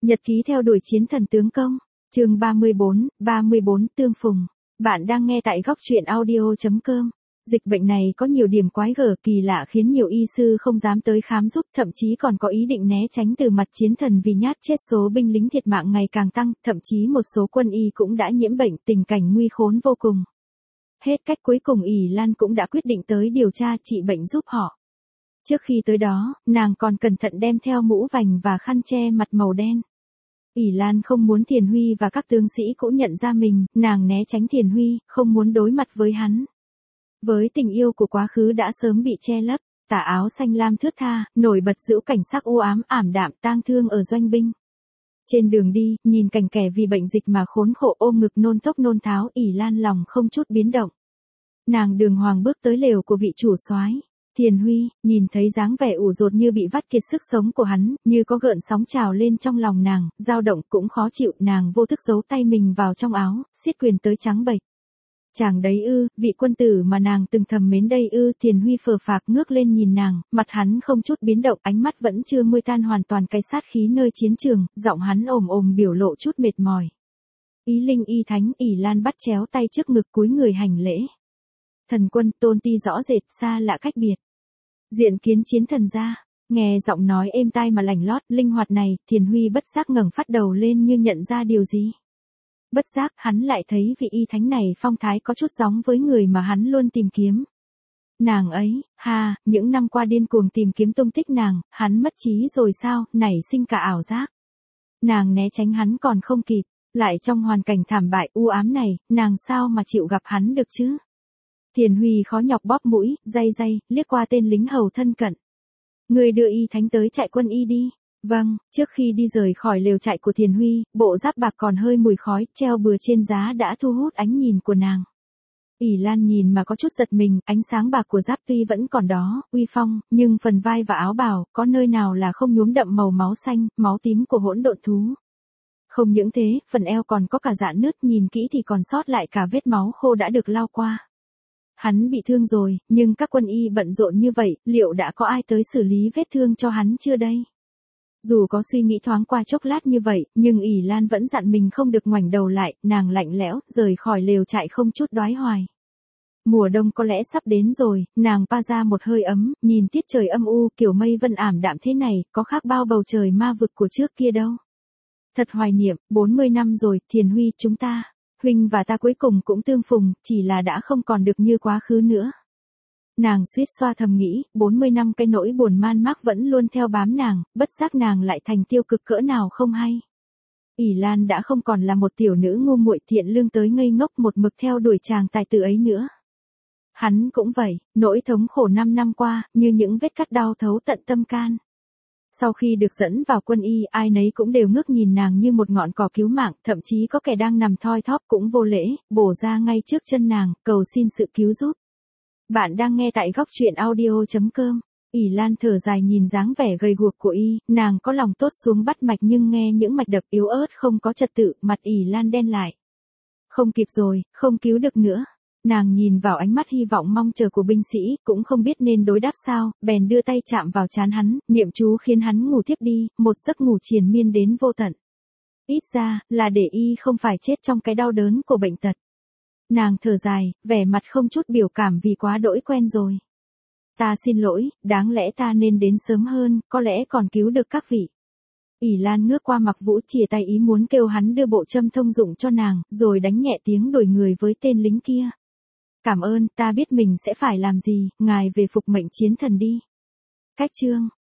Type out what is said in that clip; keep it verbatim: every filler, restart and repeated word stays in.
Nhật ký theo đuổi chiến thần tướng công, chương ba mươi bốn, ba mươi bốn tương phùng. Bạn đang nghe tại góc truyện audio chấm com. Dịch bệnh này có nhiều điểm quái gở kỳ lạ khiến nhiều y sư không dám tới khám giúp, thậm chí còn có ý định né tránh từ mặt chiến thần vì nhát chết. Số binh lính thiệt mạng ngày càng tăng, thậm chí một số quân y cũng đã nhiễm bệnh, tình cảnh nguy khốn vô cùng. Hết cách cuối cùng ỷ Lan cũng đã quyết định tới điều tra trị bệnh giúp họ. Trước khi tới đó, nàng còn cẩn thận đem theo mũ vành và khăn che mặt màu đen. ỷ Lan không muốn Thiền Huy và các tướng sĩ cũng nhận ra mình, nàng né tránh Thiền Huy, không muốn đối mặt với hắn. Với tình yêu của quá khứ đã sớm bị che lấp, tà áo xanh lam thướt tha, nổi bật giễu cảnh sắc u ám ảm đạm tang thương ở doanh binh. Trên đường đi, nhìn cảnh kẻ vì bệnh dịch mà khốn khổ ôm ngực nôn thốc nôn tháo, ỷ Lan lòng không chút biến động. Nàng đường hoàng bước tới lều của vị chủ soái. Thiền Huy, nhìn thấy dáng vẻ ủ rột như bị vắt kiệt sức sống của hắn, như có gợn sóng trào lên trong lòng nàng, dao động cũng khó chịu, nàng vô thức giấu tay mình vào trong áo, siết quyền tới trắng bệch. Chàng đấy ư, vị quân tử mà nàng từng thầm mến đây ư. Thiền Huy phờ phạc ngước lên nhìn nàng, mặt hắn không chút biến động, ánh mắt vẫn chưa nguôi tan hoàn toàn cái sát khí nơi chiến trường, giọng hắn ồm ồm biểu lộ chút mệt mỏi. Ý linh y thánh. ỷ Lan bắt chéo tay trước ngực cúi người hành lễ. Thần quân. Tôn ti rõ rệt, xa lạ cách biệt. Diện kiến chiến thần ra. Nghe giọng nói êm tai mà lành lót, linh hoạt này, Thiền Huy bất giác ngẩng phát đầu lên như nhận ra điều gì. Bất giác, hắn lại thấy vị y thánh này phong thái có chút giống với người mà hắn luôn tìm kiếm. Nàng ấy, ha, những năm qua điên cuồng tìm kiếm tung tích nàng, hắn mất trí rồi sao, nảy sinh cả ảo giác. Nàng né tránh hắn còn không kịp, lại trong hoàn cảnh thảm bại u ám này, nàng sao mà chịu gặp hắn được chứ? Thiền Huy khó nhọc bóp mũi, day day, liếc qua tên lính hầu thân cận. Người đưa y thánh tới trại quân y đi. Vâng. Trước khi đi rời khỏi lều trại của Thiền Huy, bộ giáp bạc còn hơi mùi khói, treo bừa trên giá đã thu hút ánh nhìn của nàng. ỷ Lan nhìn mà có chút giật mình, ánh sáng bạc của giáp tuy vẫn còn đó, uy phong, nhưng phần vai và áo bào, có nơi nào là không nhuốm đậm màu máu xanh, máu tím của hỗn độn thú. Không những thế, phần eo còn có cả rạn nứt, nhìn kỹ thì còn sót lại cả vết máu khô đã được lau qua. Hắn bị thương rồi, nhưng các quân y bận rộn như vậy, liệu đã có ai tới xử lý vết thương cho hắn chưa đây? Dù có suy nghĩ thoáng qua chốc lát như vậy, nhưng ỷ Lan vẫn dặn mình không được ngoảnh đầu lại, nàng lạnh lẽo, rời khỏi lều trại không chút đoái hoài. Mùa đông có lẽ sắp đến rồi, nàng pa ra một hơi ấm, nhìn tiết trời âm u, kiểu mây vân ảm đạm thế này, có khác bao bầu trời ma vực của trước kia đâu. Thật hoài niệm, bốn mươi năm rồi, Thiền Huy, chúng ta, huynh và ta cuối cùng cũng tương phùng, chỉ là đã không còn được như quá khứ nữa. Nàng suýt xoa thầm nghĩ, bốn mươi năm cái nỗi buồn man mác vẫn luôn theo bám nàng, bất giác nàng lại thành tiêu cực cỡ nào không hay. ỷ Lan đã không còn là một tiểu nữ ngu muội thiện lương tới ngây ngốc một mực theo đuổi chàng tài tử ấy nữa. Hắn cũng vậy, nỗi thống khổ năm năm qua, như những vết cắt đau thấu tận tâm can. Sau khi được dẫn vào quân y, ai nấy cũng đều ngước nhìn nàng như một ngọn cỏ cứu mạng, thậm chí có kẻ đang nằm thoi thóp cũng vô lễ, bổ ra ngay trước chân nàng, cầu xin sự cứu giúp. Bạn đang nghe tại góc truyện audio chấm com. ỷ Lan thở dài nhìn dáng vẻ gầy guộc của y, nàng có lòng tốt xuống bắt mạch nhưng nghe những mạch đập yếu ớt không có trật tự, mặt ỷ Lan đen lại. Không kịp rồi, không cứu được nữa. Nàng nhìn vào ánh mắt hy vọng mong chờ của binh sĩ, cũng không biết nên đối đáp sao, bèn đưa tay chạm vào trán hắn, niệm chú khiến hắn ngủ thiếp đi, một giấc ngủ triền miên đến vô tận. Ít ra, là để y không phải chết trong cái đau đớn của bệnh tật. Nàng thở dài, vẻ mặt không chút biểu cảm vì quá đỗi quen rồi. Ta xin lỗi, đáng lẽ ta nên đến sớm hơn, có lẽ còn cứu được các vị. ỷ Lan ngước qua Mặc Vũ chìa tay ý muốn kêu hắn đưa bộ châm thông dụng cho nàng, rồi đánh nhẹ tiếng đổi người với tên lính kia. Cảm ơn, ta biết mình sẽ phải làm gì, ngài về phục mệnh chiến thần đi. Cách chương